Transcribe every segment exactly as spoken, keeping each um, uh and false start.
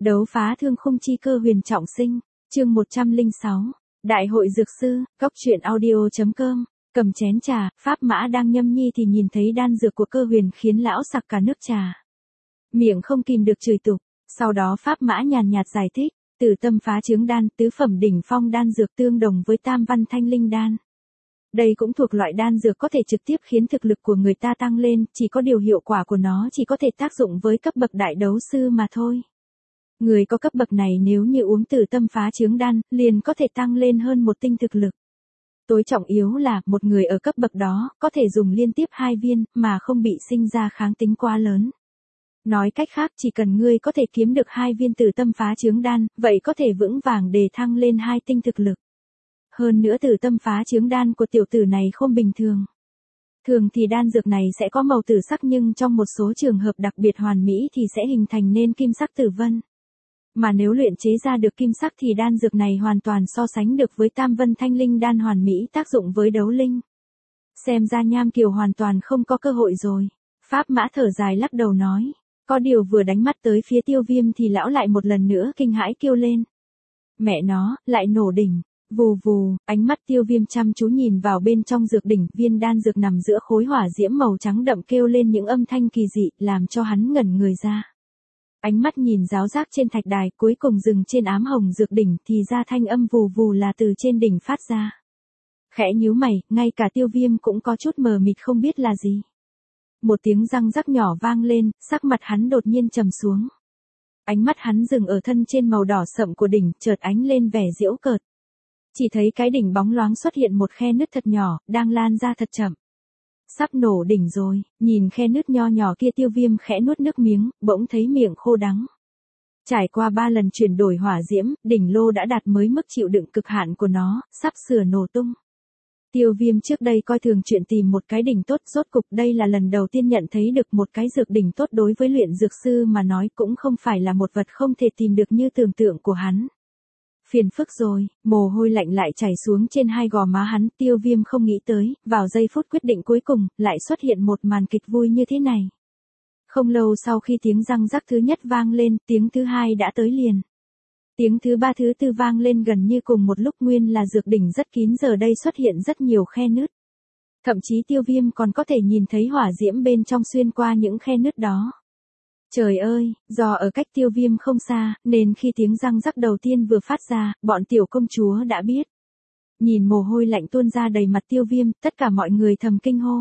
Đấu phá thương khung chi cơ huyền trọng sinh, chương một trăm lẻ sáu, Đại hội dược sư, cóc truyện audio.com, cầm chén trà, Pháp Mã đang nhâm nhi thì nhìn thấy đan dược của cơ huyền khiến lão sặc cả nước trà. Miệng không kìm được chửi tục, sau đó Pháp Mã nhàn nhạt giải thích, Tử tâm phá trướng đan, tứ phẩm đỉnh phong đan dược tương đồng với tam văn thanh linh đan. Đây cũng thuộc loại đan dược có thể trực tiếp khiến thực lực của người ta tăng lên, chỉ có điều hiệu quả của nó chỉ có thể tác dụng với cấp bậc đại đấu sư mà thôi. Người có cấp bậc này nếu như uống tử tâm phá trướng đan, liền có thể tăng lên hơn một tinh thực lực. Tối trọng yếu là, một người ở cấp bậc đó, có thể dùng liên tiếp hai viên, mà không bị sinh ra kháng tính quá lớn. Nói cách khác, chỉ cần ngươi có thể kiếm được hai viên tử tâm phá trướng đan, vậy có thể vững vàng đề thăng lên hai tinh thực lực. Hơn nữa tử tâm phá trướng đan của tiểu tử này không bình thường. Thường thì đan dược này sẽ có màu tử sắc nhưng trong một số trường hợp đặc biệt hoàn mỹ thì sẽ hình thành nên kim sắc tử vân. Mà nếu luyện chế ra được kim sắc thì đan dược này hoàn toàn so sánh được với tam vân thanh linh đan hoàn mỹ tác dụng với đấu linh. Xem ra Nham Kiều hoàn toàn không có cơ hội rồi. Pháp Mã thở dài lắc đầu nói. Có điều vừa đánh mắt tới phía Tiêu Viêm thì lão lại một lần nữa kinh hãi kêu lên. Mẹ nó, lại nổ đỉnh. Vù vù, ánh mắt Tiêu Viêm chăm chú nhìn vào bên trong dược đỉnh, viên đan dược nằm giữa khối hỏa diễm màu trắng đậm kêu lên những âm thanh kỳ dị, làm cho hắn ngẩn người ra. Ánh mắt nhìn giáo giác trên thạch đài, cuối cùng dừng trên ám hồng dược đỉnh thì ra thanh âm vù vù là từ trên đỉnh phát ra. Khẽ nhíu mày, ngay cả Tiêu Viêm cũng có chút mờ mịt không biết là gì. Một tiếng răng rắc nhỏ vang lên, sắc mặt hắn đột nhiên trầm xuống. Ánh mắt hắn dừng ở thân trên màu đỏ sậm của đỉnh, chợt ánh lên vẻ giễu cợt. Chỉ thấy cái đỉnh bóng loáng xuất hiện một khe nứt thật nhỏ, đang lan ra thật chậm. Sắp nổ đỉnh rồi, nhìn khe nứt nho nhỏ kia Tiêu Viêm khẽ nuốt nước miếng, bỗng thấy miệng khô đắng. Trải qua ba lần chuyển đổi hỏa diễm, đỉnh lô đã đạt mới mức chịu đựng cực hạn của nó, sắp sửa nổ tung. Tiêu Viêm trước đây coi thường chuyện tìm một cái đỉnh tốt, rốt cục đây là lần đầu tiên nhận thấy được một cái dược đỉnh tốt đối với luyện dược sư mà nói cũng không phải là một vật không thể tìm được như tưởng tượng của hắn. Phiền phức rồi, mồ hôi lạnh lại chảy xuống trên hai gò má hắn, Tiêu Viêm không nghĩ tới, vào giây phút quyết định cuối cùng, lại xuất hiện một màn kịch vui như thế này. Không lâu sau khi tiếng răng rắc thứ nhất vang lên, tiếng thứ hai đã tới liền. Tiếng thứ ba thứ tư vang lên gần như cùng một lúc, nguyên là dược đỉnh rất kín giờ đây xuất hiện rất nhiều khe nứt. Thậm chí Tiêu Viêm còn có thể nhìn thấy hỏa diễm bên trong xuyên qua những khe nứt đó. Trời ơi, do ở cách Tiêu Viêm không xa, nên khi tiếng răng rắc đầu tiên vừa phát ra, bọn tiểu công chúa đã biết. Nhìn mồ hôi lạnh tuôn ra đầy mặt Tiêu Viêm, tất cả mọi người thầm kinh hô.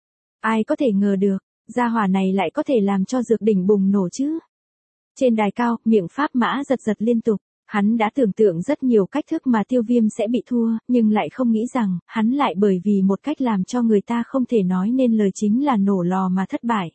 Ai có thể ngờ được, gia hỏa này lại có thể làm cho dược đỉnh bùng nổ chứ? Trên đài cao, miệng Pháp Mã giật giật liên tục, hắn đã tưởng tượng rất nhiều cách thức mà Tiêu Viêm sẽ bị thua, nhưng lại không nghĩ rằng, hắn lại bởi vì một cách làm cho người ta không thể nói nên lời chính là nổ lò mà thất bại.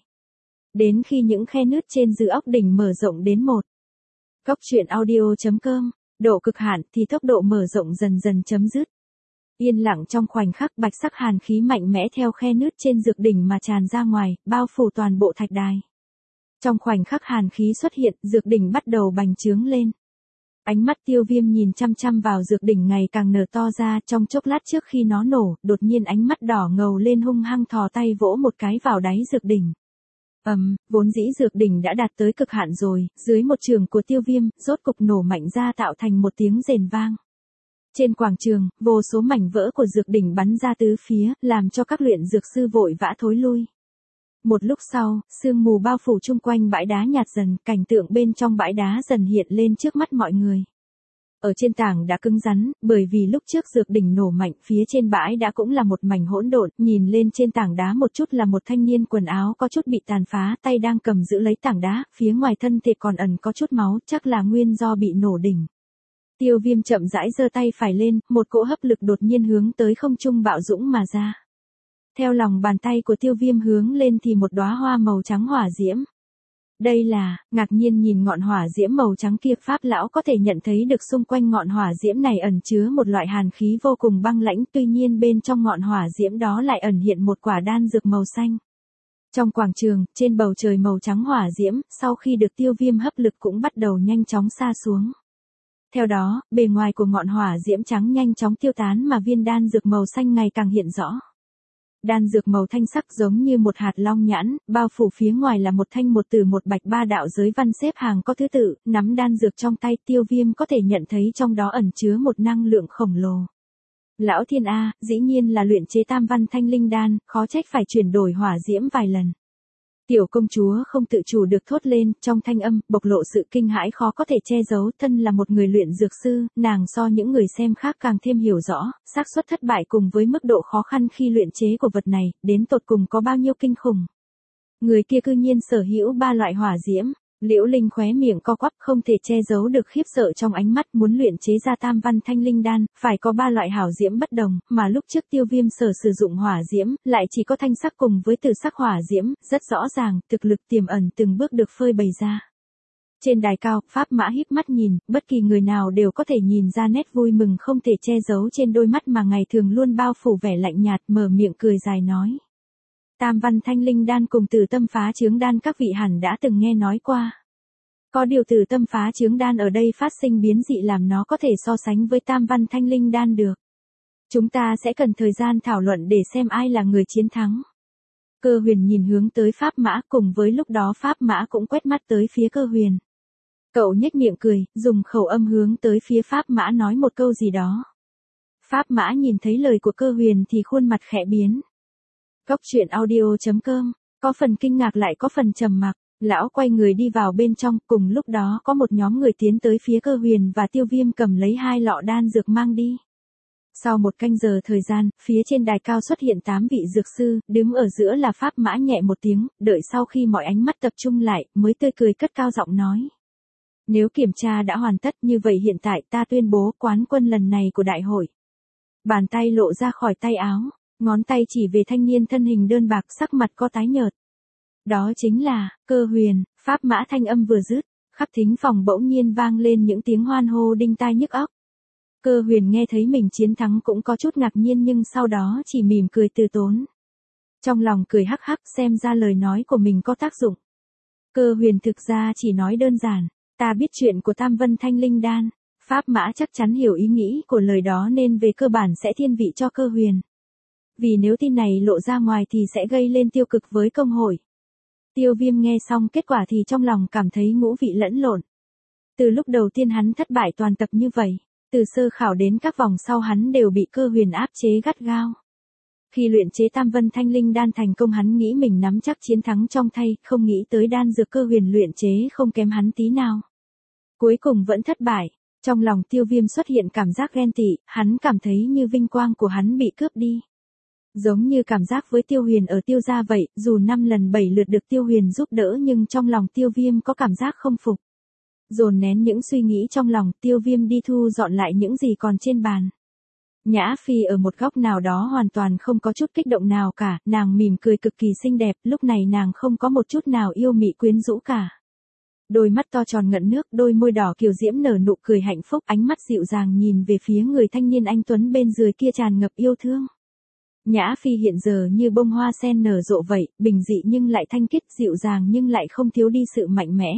Đến khi những khe nứt trên dự óc đỉnh mở rộng đến một. Cóc truyện audio.com, độ cực hạn thì tốc độ mở rộng dần dần chấm dứt. Yên lặng trong khoảnh khắc, bạch sắc hàn khí mạnh mẽ theo khe nứt trên dược đỉnh mà tràn ra ngoài, bao phủ toàn bộ thạch đài. Trong khoảnh khắc hàn khí xuất hiện, dược đỉnh bắt đầu bành trướng lên. Ánh mắt Tiêu Viêm nhìn chăm chăm vào dược đỉnh ngày càng nở to ra, trong chốc lát trước khi nó nổ, đột nhiên ánh mắt đỏ ngầu lên, hung hăng thò tay vỗ một cái vào đáy dược đỉnh. Ầm, um, vốn dĩ dược đỉnh đã đạt tới cực hạn rồi, dưới một trường của Tiêu Viêm, rốt cục nổ mạnh ra tạo thành một tiếng rền vang. Trên quảng trường, vô số mảnh vỡ của dược đỉnh bắn ra tứ phía, làm cho các luyện dược sư vội vã thối lui. Một lúc sau, sương mù bao phủ chung quanh bãi đá nhạt dần, cảnh tượng bên trong bãi đá dần hiện lên trước mắt mọi người. Ở trên tảng đá cứng rắn, bởi vì lúc trước dược đỉnh nổ mạnh, phía trên bãi đá cũng là một mảnh hỗn độn, nhìn lên trên tảng đá một chút là một thanh niên quần áo có chút bị tàn phá, tay đang cầm giữ lấy tảng đá, phía ngoài thân thể còn ẩn có chút máu, chắc là nguyên do bị nổ đỉnh. Tiêu Viêm chậm rãi giơ tay phải lên, một cỗ hấp lực đột nhiên hướng tới không trung bạo dũng mà ra. Theo lòng bàn tay của Tiêu Viêm hướng lên thì một đóa hoa màu trắng hỏa diễm. Đây là, ngạc nhiên nhìn ngọn hỏa diễm màu trắng kia, Pháp lão có thể nhận thấy được xung quanh ngọn hỏa diễm này ẩn chứa một loại hàn khí vô cùng băng lãnh, tuy nhiên bên trong ngọn hỏa diễm đó lại ẩn hiện một quả đan dược màu xanh. Trong quảng trường, trên bầu trời màu trắng hỏa diễm, sau khi được Tiêu Viêm hấp lực cũng bắt đầu nhanh chóng sa xuống. Theo đó, bề ngoài của ngọn hỏa diễm trắng nhanh chóng tiêu tán mà viên đan dược màu xanh ngày càng hiện rõ. Đan dược màu thanh sắc giống như một hạt long nhãn, bao phủ phía ngoài là một thanh một tử một bạch ba đạo giới văn xếp hàng có thứ tự, nắm đan dược trong tay Tiêu Viêm có thể nhận thấy trong đó ẩn chứa một năng lượng khổng lồ. Lão thiên A, dĩ nhiên là luyện chế tam văn thanh linh đan, khó trách phải chuyển đổi hỏa diễm vài lần. Tiểu công chúa không tự chủ được thốt lên, trong thanh âm, bộc lộ sự kinh hãi khó có thể che giấu, thân là một người luyện dược sư, nàng so những người xem khác càng thêm hiểu rõ, xác suất thất bại cùng với mức độ khó khăn khi luyện chế của vật này, đến tột cùng có bao nhiêu kinh khủng. Người kia cư nhiên sở hữu ba loại hỏa diễm, Liễu Linh khóe miệng co quắp không thể che giấu được khiếp sợ trong ánh mắt, muốn luyện chế ra tam văn thanh linh đan, phải có ba loại hảo diễm bất đồng, mà lúc trước Tiêu Viêm sở sử dụng hỏa diễm, lại chỉ có thanh sắc cùng với tử sắc hỏa diễm, rất rõ ràng, thực lực tiềm ẩn từng bước được phơi bày ra. Trên đài cao, Pháp Mã híp mắt nhìn, bất kỳ người nào đều có thể nhìn ra nét vui mừng không thể che giấu trên đôi mắt mà ngày thường luôn bao phủ vẻ lạnh nhạt, mở miệng cười dài nói. Tam văn thanh linh đan cùng Tử Tâm phá chướng đan các vị hẳn đã từng nghe nói qua. Có điều Tử Tâm phá chướng đan ở đây phát sinh biến dị làm nó có thể so sánh với tam văn thanh linh đan được. Chúng ta sẽ cần thời gian thảo luận để xem ai là người chiến thắng. Cơ Huyền nhìn hướng tới Pháp Mã, cùng với lúc đó Pháp Mã cũng quét mắt tới phía Cơ Huyền. Cậu nhếch miệng cười, dùng khẩu âm hướng tới phía Pháp Mã nói một câu gì đó. Pháp Mã nhìn thấy lời của Cơ Huyền thì khuôn mặt khẽ biến. Góc truyện audio chấm com, có phần kinh ngạc lại có phần trầm mặc, lão quay người đi vào bên trong, cùng lúc đó có một nhóm người tiến tới phía Cơ Huyền và Tiêu Viêm cầm lấy hai lọ đan dược mang đi. Sau một canh giờ thời gian, phía trên đài cao xuất hiện tám vị dược sư, đứng ở giữa là Pháp Mã nhẹ một tiếng, đợi sau khi mọi ánh mắt tập trung lại, mới tươi cười cất cao giọng nói. Nếu kiểm tra đã hoàn tất như vậy hiện tại ta tuyên bố quán quân lần này của đại hội. Bàn tay lộ ra khỏi tay áo. Ngón tay chỉ về thanh niên thân hình đơn bạc sắc mặt có tái nhợt. Đó chính là, Cơ Huyền. Pháp Mã thanh âm vừa dứt, khắp thính phòng bỗng nhiên vang lên những tiếng hoan hô đinh tai nhức óc. Cơ Huyền nghe thấy mình chiến thắng cũng có chút ngạc nhiên nhưng sau đó chỉ mỉm cười từ tốn. Trong lòng cười hắc hắc xem ra lời nói của mình có tác dụng. Cơ Huyền thực ra chỉ nói đơn giản, ta biết chuyện của Tam Vân Thanh Linh Đan. Pháp Mã chắc chắn hiểu ý nghĩ của lời đó nên về cơ bản sẽ thiên vị cho Cơ Huyền. Vì nếu tin này lộ ra ngoài thì sẽ gây lên tiêu cực với công hội. Tiêu Viêm nghe xong kết quả thì trong lòng cảm thấy ngũ vị lẫn lộn. Từ lúc đầu tiên hắn thất bại toàn tập như vậy, từ sơ khảo đến các vòng sau hắn đều bị Cơ Huyền áp chế gắt gao. Khi luyện chế Tam Vân Thanh Linh Đan thành công hắn nghĩ mình nắm chắc chiến thắng trong tay, không nghĩ tới đan dược Cơ Huyền luyện chế không kém hắn tí nào. Cuối cùng vẫn thất bại, trong lòng Tiêu Viêm xuất hiện cảm giác ghen tị, hắn cảm thấy như vinh quang của hắn bị cướp đi. Giống như cảm giác với Tiêu Huyền ở Tiêu gia vậy, dù năm lần bảy lượt được Tiêu Huyền giúp đỡ nhưng trong lòng Tiêu Viêm có cảm giác không phục. Dồn nén những suy nghĩ trong lòng, Tiêu Viêm đi thu dọn lại những gì còn trên bàn. Nhã Phi ở một góc nào đó hoàn toàn không có chút kích động nào cả, nàng mỉm cười cực kỳ xinh đẹp, lúc này nàng không có một chút nào yêu mị quyến rũ cả. Đôi mắt to tròn ngận nước, đôi môi đỏ kiều diễm nở nụ cười hạnh phúc, ánh mắt dịu dàng nhìn về phía người thanh niên anh tuấn bên dưới kia tràn ngập yêu thương. Nhã Phi hiện giờ như bông hoa sen nở rộ vậy, bình dị nhưng lại thanh khiết, dịu dàng nhưng lại không thiếu đi sự mạnh mẽ.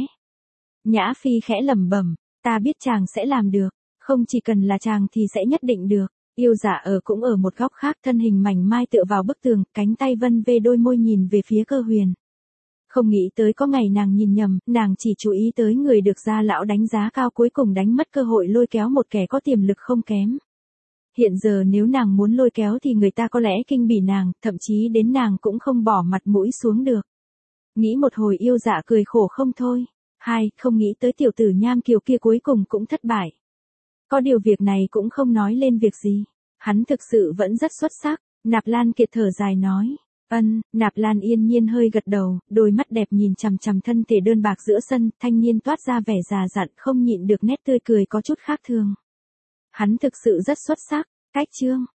Nhã Phi khẽ lẩm bẩm, ta biết chàng sẽ làm được, không chỉ cần là chàng thì sẽ nhất định được. Yêu Dạ ở cũng ở một góc khác, thân hình mảnh mai tựa vào bức tường, cánh tay vân vê đôi môi nhìn về phía Cơ Huyền. Không nghĩ tới có ngày nàng nhìn nhầm, nàng chỉ chú ý tới người được gia lão đánh giá cao cuối cùng đánh mất cơ hội lôi kéo một kẻ có tiềm lực không kém. Hiện giờ nếu nàng muốn lôi kéo thì người ta có lẽ kinh bỉ nàng, thậm chí đến nàng cũng không bỏ mặt mũi xuống được. Nghĩ một hồi Yêu Dạ cười khổ không thôi. Hai, không nghĩ tới tiểu tử nham kiều kia cuối cùng cũng thất bại. Có điều việc này cũng không nói lên việc gì. Hắn thực sự vẫn rất xuất sắc. Nạp Lan Kiệt thở dài nói. Ân, Nạp Lan yên nhiên hơi gật đầu, đôi mắt đẹp nhìn chằm chằm thân thể đơn bạc giữa sân, thanh niên toát ra vẻ già dặn không nhịn được nét tươi cười có chút khác thường. Hắn thực sự rất xuất sắc. Cách chương.